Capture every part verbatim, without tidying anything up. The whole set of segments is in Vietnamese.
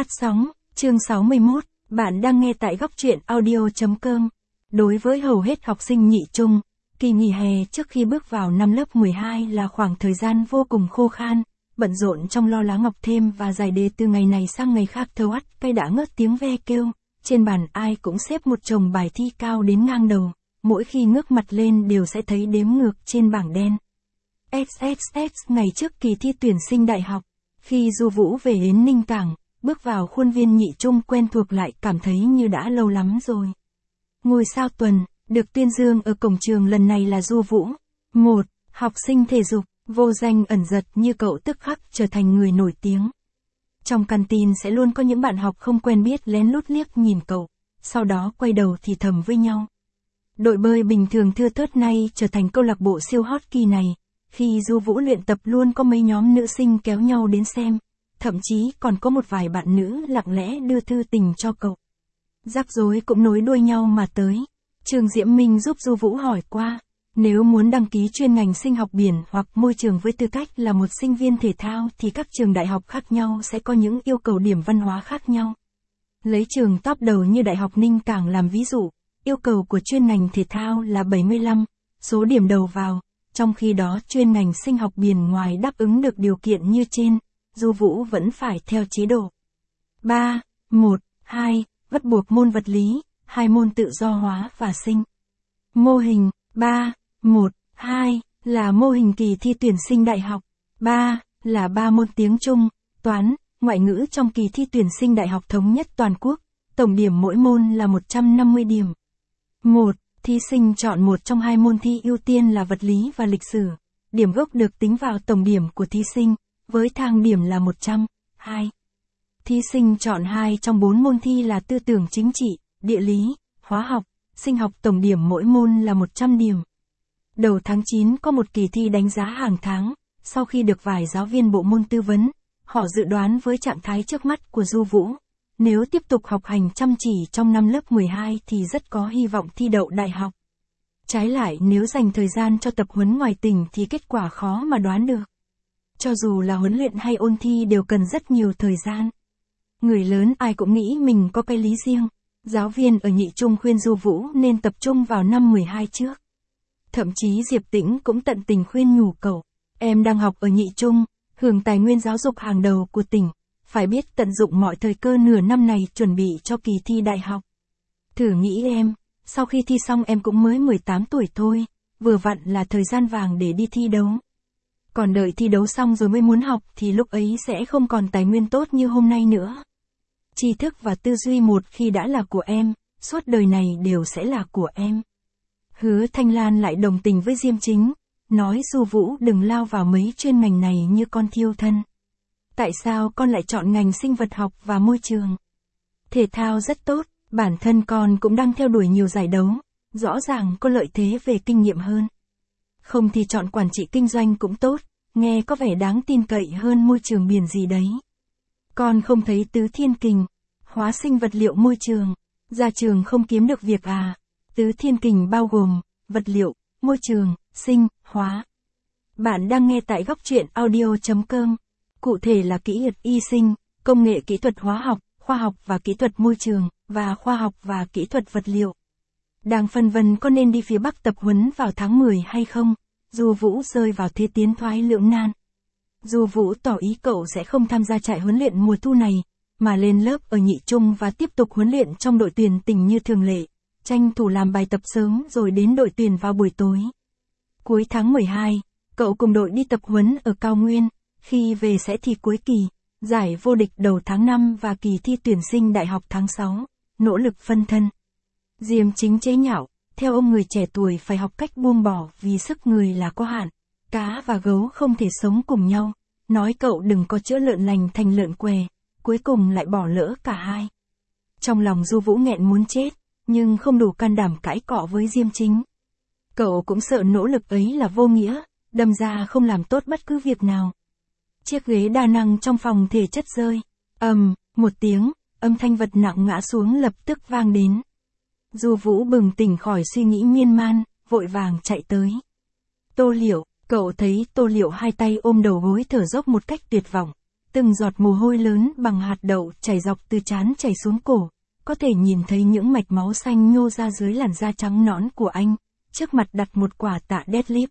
Phát sóng, chương sáu mươi mốt, bạn đang nghe tại góc truyện audio chấm com. Đối với hầu hết học sinh nhị trung, kỳ nghỉ hè trước khi bước vào năm lớp mười hai là khoảng thời gian vô cùng khô khan, bận rộn trong lo lá ngọc thêm và giải đề từ ngày này sang ngày khác thâu ắt cây đã ngớt tiếng ve kêu, trên bàn ai cũng xếp một chồng bài thi cao đến ngang đầu, mỗi khi ngước mặt lên đều sẽ thấy đếm ngược trên bảng đen. ích ích ích ngày trước kỳ thi tuyển sinh đại học, khi Du Vũ về đến Ninh Cảng, bước vào khuôn viên nhị trung quen thuộc lại cảm thấy như đã lâu lắm rồi. Ngôi sao tuần, được tuyên dương ở cổng trường lần này là Du Vũ. Một, học sinh thể dục, vô danh ẩn giật như cậu tức khắc trở thành người nổi tiếng. Trong canteen sẽ luôn có những bạn học không quen biết lén lút liếc nhìn cậu, sau đó quay đầu thì thầm với nhau. Đội bơi bình thường thưa thớt nay trở thành câu lạc bộ siêu hot kỳ này, khi Du Vũ luyện tập luôn có mấy nhóm nữ sinh kéo nhau đến xem. Thậm chí còn có một vài bạn nữ lặng lẽ đưa thư tình cho cậu. Rắc rối cũng nối đuôi nhau mà tới. Trường Diễm Minh giúp Du Vũ hỏi qua, nếu muốn đăng ký chuyên ngành sinh học biển hoặc môi trường với tư cách là một sinh viên thể thao thì các trường đại học khác nhau sẽ có những yêu cầu điểm văn hóa khác nhau. Lấy trường top đầu như Đại học Ninh Cảng làm ví dụ, yêu cầu của chuyên ngành thể thao là bảy mươi lăm, số điểm đầu vào, trong khi đó chuyên ngành sinh học biển ngoài đáp ứng được điều kiện như trên, Du Vũ vẫn phải theo chế độ. ba, một, hai, bắt buộc môn vật lý, hai môn tự do hóa và sinh. Mô hình, ba, một, hai, là mô hình kỳ thi tuyển sinh đại học. ba, là ba môn tiếng Trung, toán, ngoại ngữ trong kỳ thi tuyển sinh đại học thống nhất toàn quốc, tổng điểm mỗi môn là một trăm năm mươi điểm. một, thí sinh chọn một trong hai môn thi ưu tiên là vật lý và lịch sử. Điểm gốc được tính vào tổng điểm của thí sinh, với thang điểm là một trăm. hai. Thí sinh chọn hai trong bốn môn thi là tư tưởng chính trị, địa lý, hóa học, sinh học, tổng điểm mỗi môn là một trăm điểm. Đầu tháng chín có một kỳ thi đánh giá hàng tháng, sau khi được vài giáo viên bộ môn tư vấn, họ dự đoán với trạng thái trước mắt của Du Vũ, nếu tiếp tục học hành chăm chỉ trong năm lớp mười hai thì rất có hy vọng thi đậu đại học. Trái lại nếu dành thời gian cho tập huấn ngoài tỉnh thì kết quả khó mà đoán được. Cho dù là huấn luyện hay ôn thi đều cần rất nhiều thời gian. Người lớn ai cũng nghĩ mình có cái lý riêng. Giáo viên ở nhị trung khuyên Du Vũ nên tập trung vào năm mười hai trước. Thậm chí Diệp Tĩnh cũng tận tình khuyên nhủ cậu. Em đang học ở nhị trung, hưởng tài nguyên giáo dục hàng đầu của tỉnh. Phải biết tận dụng mọi thời cơ nửa năm này chuẩn bị cho kỳ thi đại học. Thử nghĩ em, sau khi thi xong em cũng mới mười tám tuổi thôi, vừa vặn là thời gian vàng để đi thi đấu. Còn đợi thi đấu xong rồi mới muốn học thì lúc ấy sẽ không còn tài nguyên tốt như hôm nay nữa. Tri thức và tư duy một khi đã là của em, suốt đời này đều sẽ là của em. Hứa Thanh Lan lại đồng tình với Diêm Chính, nói Du Vũ đừng lao vào mấy chuyên ngành này như con thiêu thân. Tại sao con lại chọn ngành sinh vật học và môi trường? Thể thao rất tốt, bản thân con cũng đang theo đuổi nhiều giải đấu, rõ ràng có lợi thế về kinh nghiệm hơn. Không thì chọn quản trị kinh doanh cũng tốt, nghe có vẻ đáng tin cậy hơn môi trường biển gì đấy. Con không thấy Tứ Thiên Kình, hóa sinh vật liệu môi trường, ra trường không kiếm được việc à? Tứ Thiên Kình bao gồm, vật liệu, môi trường, sinh, hóa. Bạn đang nghe tại góc truyện audio chấm com. Cụ thể là kỹ thuật y sinh, công nghệ kỹ thuật hóa học, khoa học và kỹ thuật môi trường, và khoa học và kỹ thuật vật liệu. Đang phân vân có nên đi phía Bắc tập huấn vào tháng mười hay không? Du Vũ rơi vào thế tiến thoái lưỡng nan. Du Vũ tỏ ý cậu sẽ không tham gia trại huấn luyện mùa thu này, mà lên lớp ở nhị trung và tiếp tục huấn luyện trong đội tuyển tỉnh như thường lệ, tranh thủ làm bài tập sớm rồi đến đội tuyển vào buổi tối. Cuối tháng mười hai, cậu cùng đội đi tập huấn ở Cao Nguyên, khi về sẽ thi cuối kỳ, giải vô địch đầu tháng năm và kỳ thi tuyển sinh đại học tháng sáu, nỗ lực phân thân. Diêm Chính chế nhạo, theo ông người trẻ tuổi phải học cách buông bỏ vì sức người là có hạn, cá và gấu không thể sống cùng nhau, nói cậu đừng có chữa lợn lành thành lợn què, cuối cùng lại bỏ lỡ cả hai. Trong lòng Du Vũ nghẹn muốn chết, nhưng không đủ can đảm cãi cọ với Diêm Chính. Cậu cũng sợ nỗ lực ấy là vô nghĩa, đâm ra không làm tốt bất cứ việc nào. Chiếc ghế đa năng trong phòng thể chất rơi, ầm, um, một tiếng, âm thanh vật nặng ngã xuống lập tức vang đến. Du Vũ bừng tỉnh khỏi suy nghĩ miên man, vội vàng chạy tới. Tô Liệu, cậu thấy Tô Liệu hai tay ôm đầu gối thở dốc một cách tuyệt vọng. Từng giọt mồ hôi lớn bằng hạt đậu chảy dọc từ trán chảy xuống cổ, có thể nhìn thấy những mạch máu xanh nhô ra dưới làn da trắng nõn của anh, trước mặt đặt một quả tạ deadlift.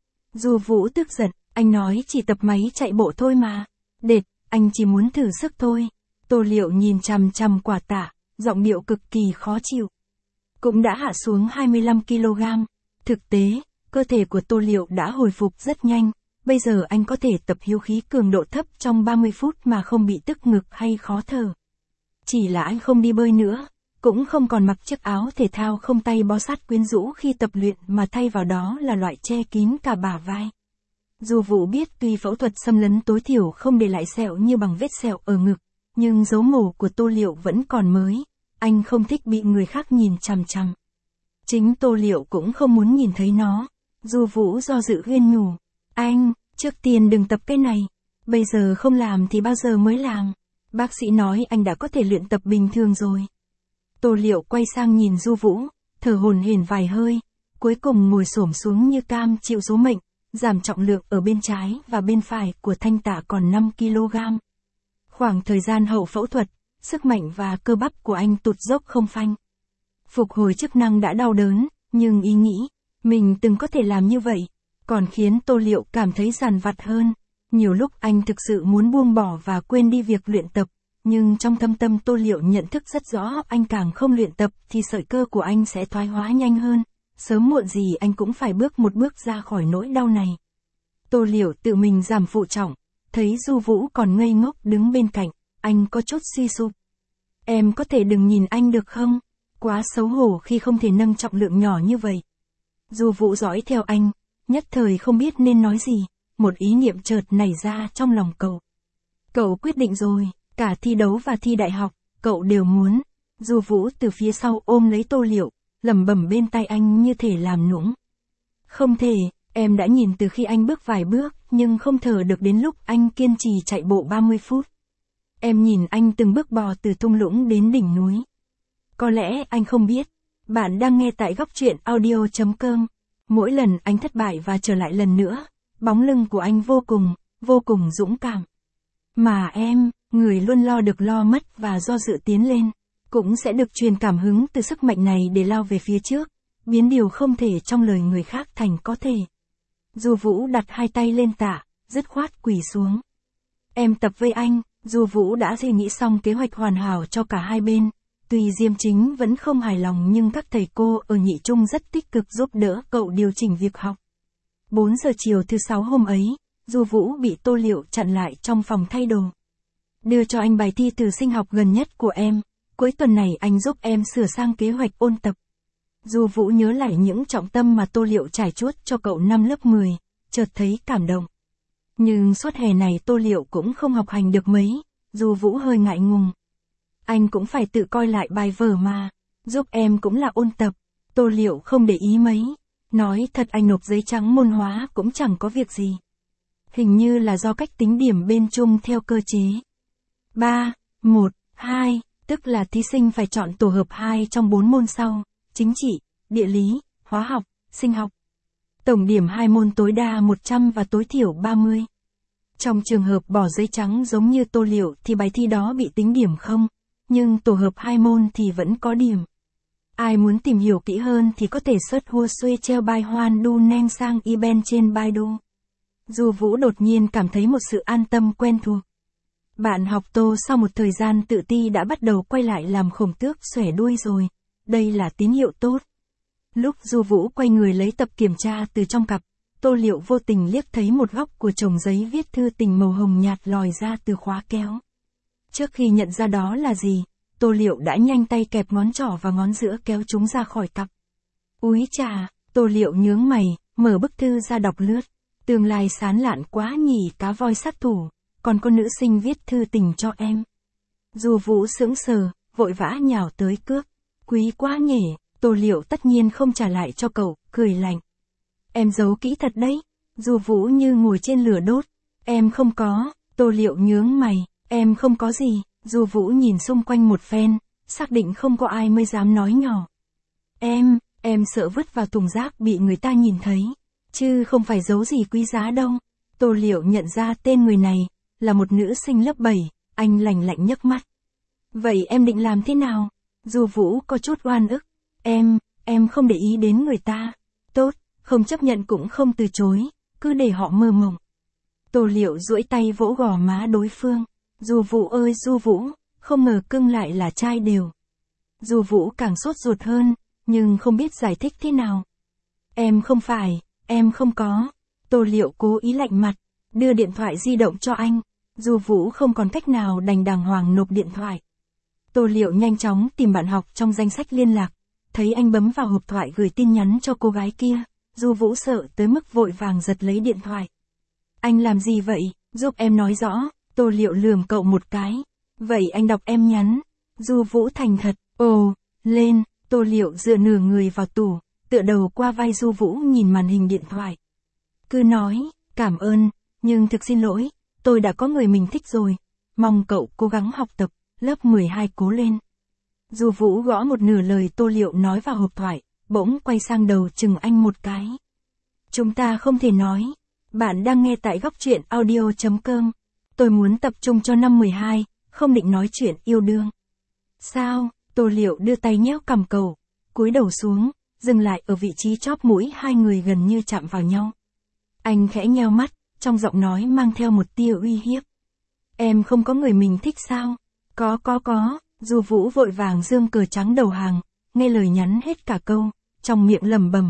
Du Vũ tức giận, anh nói chỉ tập máy chạy bộ thôi mà. Đệt, anh chỉ muốn thử sức thôi. Tô Liệu nhìn chằm chằm quả tạ, giọng điệu cực kỳ khó chịu. Cũng đã hạ xuống hai mươi lăm ki lô gam. Thực tế, cơ thể của Tô Liệu đã hồi phục rất nhanh. Bây giờ anh có thể tập hiếu khí cường độ thấp trong ba mươi phút mà không bị tức ngực hay khó thở. Chỉ là anh không đi bơi nữa, cũng không còn mặc chiếc áo thể thao không tay bó sát quyến rũ khi tập luyện mà thay vào đó là loại che kín cả bả vai. Du Vũ biết tuy phẫu thuật xâm lấn tối thiểu không để lại sẹo như bằng vết sẹo ở ngực, nhưng dấu mổ của Tô Liệu vẫn còn mới, anh không thích bị người khác nhìn chằm chằm. Chính Tô Liệu cũng không muốn nhìn thấy nó. Du Vũ do dự khuyên nhủ, anh, trước tiên đừng tập cái này, bây giờ không làm thì bao giờ mới làm. Bác sĩ nói anh đã có thể luyện tập bình thường rồi. Tô Liệu quay sang nhìn Du Vũ, thở hổn hển vài hơi, cuối cùng ngồi xổm xuống như cam chịu số mệnh, giảm trọng lượng ở bên trái và bên phải của thanh tạ còn năm ki lô gam. Khoảng thời gian hậu phẫu thuật, sức mạnh và cơ bắp của anh tụt dốc không phanh. Phục hồi chức năng đã đau đớn, nhưng ý nghĩ, mình từng có thể làm như vậy, còn khiến Tô Liệu cảm thấy dằn vặt hơn. Nhiều lúc anh thực sự muốn buông bỏ và quên đi việc luyện tập, nhưng trong thâm tâm Tô Liệu nhận thức rất rõ anh càng không luyện tập thì sợi cơ của anh sẽ thoái hóa nhanh hơn, sớm muộn gì anh cũng phải bước một bước ra khỏi nỗi đau này. Tô Liệu tự mình giảm phụ trọng, thấy Du Vũ còn ngây ngốc đứng bên cạnh, anh có chút suy sụp. Em có thể đừng nhìn anh được không? Quá xấu hổ khi không thể nâng trọng lượng nhỏ như vậy. Du Vũ dõi theo anh, nhất thời không biết nên nói gì, một ý niệm chợt nảy ra trong lòng cậu. Cậu quyết định rồi, cả thi đấu và thi đại học, cậu đều muốn. Du Vũ từ phía sau ôm lấy Tô Liệu, lẩm bẩm bên tai anh như thể làm nũng. Không thể, em đã nhìn từ khi anh bước vài bước, nhưng không thở được đến lúc anh kiên trì chạy bộ ba mươi phút. Em nhìn anh từng bước bò từ thung lũng đến đỉnh núi. Có lẽ anh không biết, bạn đang nghe tại góc truyện audio chấm com. Mỗi lần anh thất bại và trở lại lần nữa, bóng lưng của anh vô cùng, vô cùng dũng cảm. Mà em, người luôn lo được lo mất và do dự tiến lên, cũng sẽ được truyền cảm hứng từ sức mạnh này để lao về phía trước, biến điều không thể trong lời người khác thành có thể. Du Vũ đặt hai tay lên tạ, dứt khoát quỳ xuống. Em tập với anh. Du Vũ đã suy nghĩ xong kế hoạch hoàn hảo cho cả hai bên. Tuy Diêm Chính vẫn không hài lòng nhưng các thầy cô ở Nhị Trung rất tích cực giúp đỡ cậu điều chỉnh việc học. bốn giờ chiều thứ sáu hôm ấy, Du Vũ bị Tô Liệu chặn lại trong phòng thay đồ. Đưa cho anh bài thi từ sinh học gần nhất của em, cuối tuần này anh giúp em sửa sang kế hoạch ôn tập. Du Vũ nhớ lại những trọng tâm mà Tô Liệu trải chuốt cho cậu năm lớp mười, chợt thấy cảm động. Nhưng suốt hè này Tô Liệu cũng không học hành được mấy, Du Vũ hơi ngại ngùng. Anh cũng phải tự coi lại bài vở mà, giúp em cũng là ôn tập. Tô Liệu không để ý mấy, nói thật anh nộp giấy trắng môn hóa cũng chẳng có việc gì. Hình như là do cách tính điểm bên chung theo cơ chế ba, một, hai, tức là thí sinh phải chọn tổ hợp hai trong bốn môn sau, chính trị, địa lý, hóa học, sinh học. Tổng điểm hai môn tối đa một trăm và tối thiểu ba mươi. Trong trường hợp bỏ giấy trắng giống như Tô Liệu thì bài thi đó bị tính điểm không, nhưng tổ hợp hai môn thì vẫn có điểm. Ai muốn tìm hiểu kỹ hơn thì có thể search Hua Xuê Treo Bai Hoan Du Neng Sang Iben trên Baidu. Du Vũ đột nhiên cảm thấy một sự an tâm quen thuộc. Bạn học Tô sau một thời gian tự ti đã bắt đầu quay lại làm khổng tước xòe đuôi rồi, đây là tín hiệu tốt. Lúc Du Vũ quay người lấy tập kiểm tra từ trong cặp, Tô Liệu vô tình liếc thấy một góc của chồng giấy viết thư tình màu hồng nhạt lòi ra từ khóa kéo. Trước khi nhận ra đó là gì, Tô Liệu đã nhanh tay kẹp ngón trỏ và ngón giữa kéo chúng ra khỏi cặp. Úi chà, Tô Liệu nhướng mày, mở bức thư ra đọc lướt. Tương lai sán lạn quá nhỉ, cá voi sát thủ, còn có nữ sinh viết thư tình cho em. Du Vũ sững sờ, vội vã nhào tới cướp. Quý quá nhỉ, Tô Liệu tất nhiên không trả lại cho cậu, cười lạnh. Em giấu kỹ thật đấy. Du Vũ như ngồi trên lửa đốt. Em không có. Tô Liệu nhướng mày. Em không có gì. Du Vũ nhìn xung quanh một phen, xác định không có ai mới dám nói nhỏ. Em, em sợ vứt vào thùng rác bị người ta nhìn thấy, chứ không phải giấu gì quý giá đâu. Tô Liệu nhận ra tên người này, là một nữ sinh lớp bảy, anh lạnh lạnh nhấc mắt. Vậy em định làm thế nào? Du Vũ có chút oan ức. Em, em không để ý đến người ta. Tốt, không chấp nhận cũng không từ chối, cứ để họ mơ mộng. Tô Liệu duỗi tay vỗ gò má đối phương. Du Vũ ơi Du Vũ, không ngờ cưng lại là trai đều. Du Vũ càng sốt ruột hơn, nhưng không biết giải thích thế nào. Em không phải, em không có. Tô Liệu cố ý lạnh mặt, đưa điện thoại di động cho anh. Du Vũ không còn cách nào đành đàng hoàng nộp điện thoại. Tô Liệu nhanh chóng tìm bạn học trong danh sách liên lạc, thấy anh bấm vào hộp thoại gửi tin nhắn cho cô gái kia, Du Vũ sợ tới mức vội vàng giật lấy điện thoại. Anh làm gì vậy, giúp em nói rõ. Tô Liệu lườm cậu một cái. Vậy anh đọc em nhắn. Du Vũ thành thật, ồ, lên. Tô Liệu dựa nửa người vào tủ, tựa đầu qua vai Du Vũ nhìn màn hình điện thoại. Cứ nói, cảm ơn, nhưng thực xin lỗi, tôi đã có người mình thích rồi. Mong cậu cố gắng học tập, lớp mười hai cố lên. Du Vũ gõ một nửa lời Tô Liệu nói vào hộp thoại, bỗng quay sang đầu chừng anh một cái. Chúng ta không thể nói. Bạn đang nghe tại góc truyện audio chấm com. Tôi muốn tập trung cho năm mười hai, không định nói chuyện yêu đương. Sao? Tô Liệu đưa tay nhéo cằm cậu, cúi đầu xuống, dừng lại ở vị trí chóp mũi hai người gần như chạm vào nhau. Anh khẽ nheo mắt, trong giọng nói mang theo một tia uy hiếp. Em không có người mình thích sao? Có có có. Du Vũ vội vàng giương cờ trắng đầu hàng, nghe lời nhắn hết cả câu, trong miệng lẩm bẩm.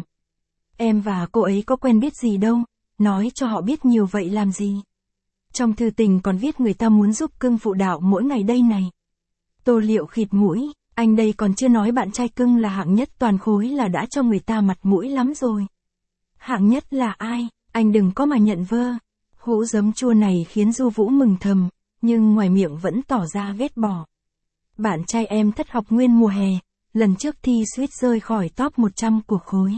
Em và cô ấy có quen biết gì đâu, nói cho họ biết nhiều vậy làm gì. Trong thư tình còn viết người ta muốn giúp cưng phụ đạo mỗi ngày đây này. Tô Liệu khịt mũi, anh đây còn chưa nói bạn trai cưng là hạng nhất toàn khối là đã cho người ta mặt mũi lắm rồi. Hạng nhất là ai? Anh đừng có mà nhận vơ. Hũ giấm chua này khiến Du Vũ mừng thầm, nhưng ngoài miệng vẫn tỏ ra ghét bỏ. Bạn trai em thất học nguyên mùa hè, lần trước thi suýt rơi khỏi top một trăm của khối.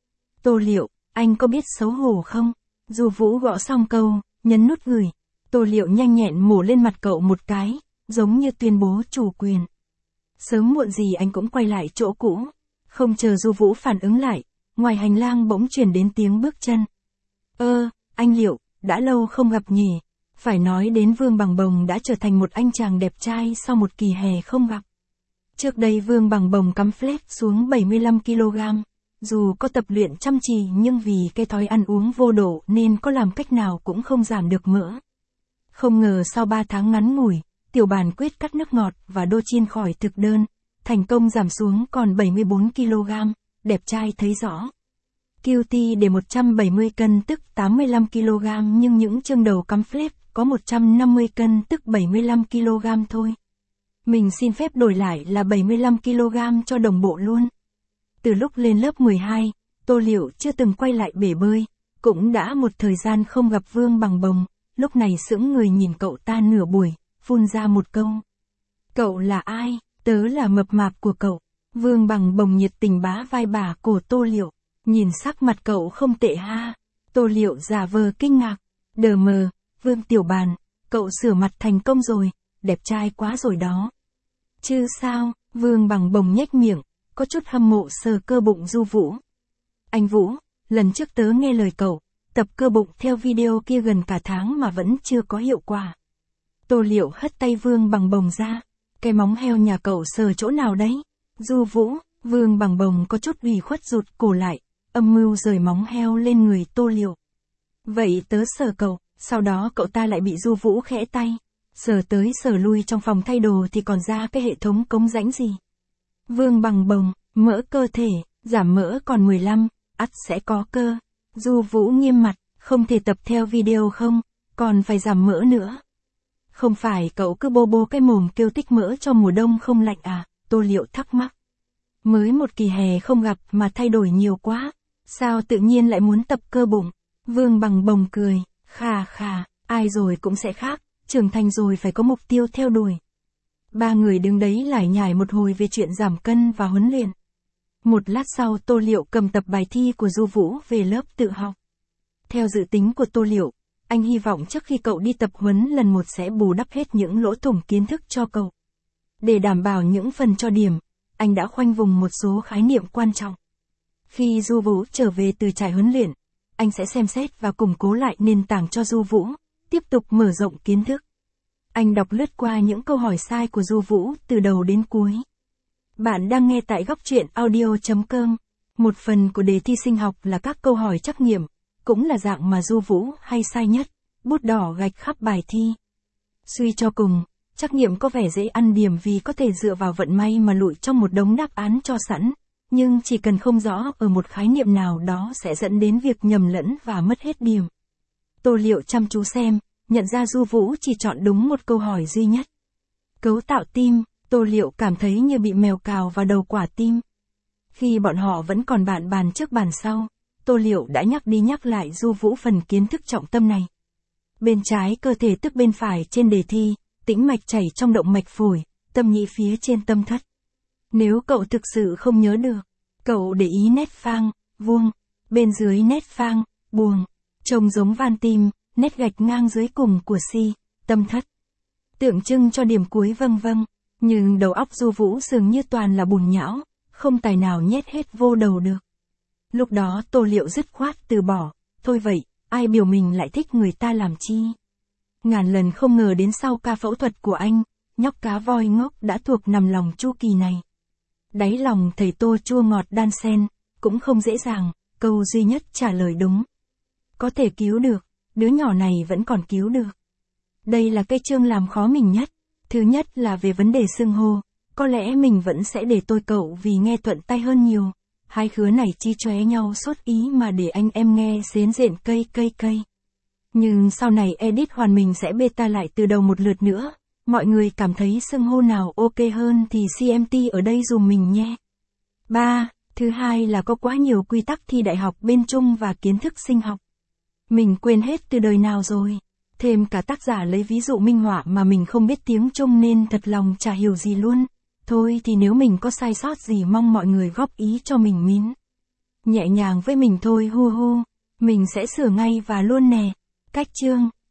Tô Liệu, anh có biết xấu hổ không? Du Vũ gõ xong câu, nhấn nút gửi. Tô Liệu nhanh nhẹn mổ lên mặt cậu một cái, giống như tuyên bố chủ quyền. Sớm muộn gì anh cũng quay lại chỗ cũ. Không chờ Du Vũ phản ứng lại, ngoài hành lang bỗng truyền đến tiếng bước chân. Ơ, anh Liệu, đã lâu không gặp nhỉ? Phải nói đến Vương Bằng Bồng đã trở thành một anh chàng đẹp trai sau một kỳ hè không gặp. Trước đây Vương Bằng Bồng cắm flat xuống bảy mươi lăm ki lô gam. Dù có tập luyện chăm chỉ nhưng vì cái thói ăn uống vô độ nên có làm cách nào cũng không giảm được mỡ. Không ngờ sau ba tháng ngắn ngủi, tiểu bản quyết cắt nước ngọt và đô chiên khỏi thực đơn, thành công giảm xuống còn bảy mươi bốn ki lô gam, đẹp trai thấy rõ. quy tê để một trăm bảy mươi cân tức tám mươi lăm ki lô gam nhưng những chương đầu cắm flat có một trăm năm mươi cân tức bảy mươi lăm ki lô gam thôi. Mình xin phép đổi lại là bảy mươi lăm ki lô gam cho đồng bộ luôn. Từ lúc lên lớp mười hai, Tô Liệu chưa từng quay lại bể bơi, cũng đã một thời gian không gặp Vương Bằng Bồng, lúc này sững người nhìn cậu ta nửa buổi, phun ra một câu. Cậu là ai? Tớ là mập mạp của cậu. Vương Bằng Bồng nhiệt tình bá vai bà cổ Tô Liệu, nhìn sắc mặt cậu không tệ ha. Tô Liệu giả vờ kinh ngạc, đờ mờ, Vương tiểu bàn, cậu sửa mặt thành công rồi, đẹp trai quá rồi đó. Chứ sao? Vương Bằng Bồng nhếch miệng, có chút hâm mộ sờ cơ bụng Du Vũ. Anh Vũ, lần trước tớ nghe lời cậu, tập cơ bụng theo video kia gần cả tháng mà vẫn chưa có hiệu quả. Tô Liệu hất tay Vương Bằng Bồng ra, cái móng heo nhà cậu sờ chỗ nào đấy? Du Vũ, Vương Bằng Bồng có chút ủy khuất rụt cổ lại, âm mưu rời móng heo lên người Tô Liệu. Vậy tớ sờ cậu, sau đó cậu ta lại bị Du Vũ khẽ tay, sờ tới sờ lui trong phòng thay đồ thì còn ra cái hệ thống cống rãnh gì. Vương Bằng Bồng, mỡ cơ thể, giảm mỡ còn mười lăm, ắt sẽ có cơ. Du Vũ nghiêm mặt, không thể tập theo video không, còn phải giảm mỡ nữa. Không phải cậu cứ bô bô cái mồm kêu tích mỡ cho mùa đông không lạnh à? Tô Liệu thắc mắc. Mới một kỳ hè không gặp mà thay đổi nhiều quá, sao tự nhiên lại muốn tập cơ bụng? Vương Bằng Bồng cười, khà khà, ai rồi cũng sẽ khác, trưởng thành rồi phải có mục tiêu theo đuổi. Ba người đứng đấy lải nhải một hồi về chuyện giảm cân và huấn luyện. Một lát sau Tô Liệu cầm tập bài thi của Du Vũ về lớp tự học. Theo dự tính của Tô Liệu, anh hy vọng trước khi cậu đi tập huấn lần một sẽ bù đắp hết những lỗ thủng kiến thức cho cậu. Để đảm bảo những phần cho điểm, anh đã khoanh vùng một số khái niệm quan trọng. Khi Du Vũ trở về từ trại huấn luyện, anh sẽ xem xét và củng cố lại nền tảng cho Du Vũ, tiếp tục mở rộng kiến thức. Anh đọc lướt qua những câu hỏi sai của Du Vũ từ đầu đến cuối. Bạn đang nghe tại góc truyện audio.com. Một phần của đề thi sinh học là các câu hỏi trắc nghiệm, cũng là dạng mà Du Vũ hay sai nhất, bút đỏ gạch khắp bài thi. Suy cho cùng, trắc nghiệm có vẻ dễ ăn điểm vì có thể dựa vào vận may mà lụi trong một đống đáp án cho sẵn, nhưng chỉ cần không rõ ở một khái niệm nào đó sẽ dẫn đến việc nhầm lẫn và mất hết điểm. Tô Liệu chăm chú xem, nhận ra Du Vũ chỉ chọn đúng một câu hỏi duy nhất. Cấu tạo tim, Tô Liệu cảm thấy như bị mèo cào vào đầu quả tim. Khi bọn họ vẫn còn bàn bàn trước bàn sau, Tô Liệu đã nhắc đi nhắc lại Du Vũ phần kiến thức trọng tâm này. Bên trái cơ thể tức bên phải trên đề thi, tĩnh mạch chảy trong động mạch phổi, tâm nhĩ phía trên tâm thất. Nếu cậu thực sự không nhớ được, cậu để ý nét phang, vuông, bên dưới nét phang, buồng, trông giống van tim, nét gạch ngang dưới cùng của si, tâm thất. Tượng trưng cho điểm cuối vâng vâng, nhưng đầu óc Du Vũ dường như toàn là bùn nhão, không tài nào nhét hết vô đầu được. Lúc đó Tô Liệu dứt khoát từ bỏ, thôi vậy, ai biểu mình lại thích người ta làm chi. Ngàn lần không ngờ đến sau ca phẫu thuật của anh, nhóc cá voi ngốc đã thuộc nằm lòng chu kỳ này. Đáy lòng thầy Tô chua ngọt đan xen, cũng không dễ dàng, câu duy nhất trả lời đúng. Có thể cứu được, đứa nhỏ này vẫn còn cứu được. Đây là cái chương làm khó mình nhất. Thứ nhất là về vấn đề xưng hô, có lẽ mình vẫn sẽ để tôi cậu vì nghe thuận tay hơn nhiều. Hai khứa này chi chóe nhau suốt ý mà để anh em nghe xến rện cây cây cây. Nhưng sau này edit hoàn mình sẽ beta lại từ đầu một lượt nữa. Mọi người cảm thấy xưng hô nào ok hơn thì xê em tê ở đây dùm mình nhé. ba. Thứ hai là có quá nhiều quy tắc thi đại học bên Trung và kiến thức sinh học. Mình quên hết từ đời nào rồi. Thêm cả tác giả lấy ví dụ minh họa mà mình không biết tiếng Trung nên thật lòng chả hiểu gì luôn. Thôi thì nếu mình có sai sót gì mong mọi người góp ý cho mình mín. Nhẹ nhàng với mình thôi hu hu. Mình sẽ sửa ngay và luôn nè. Cách chương.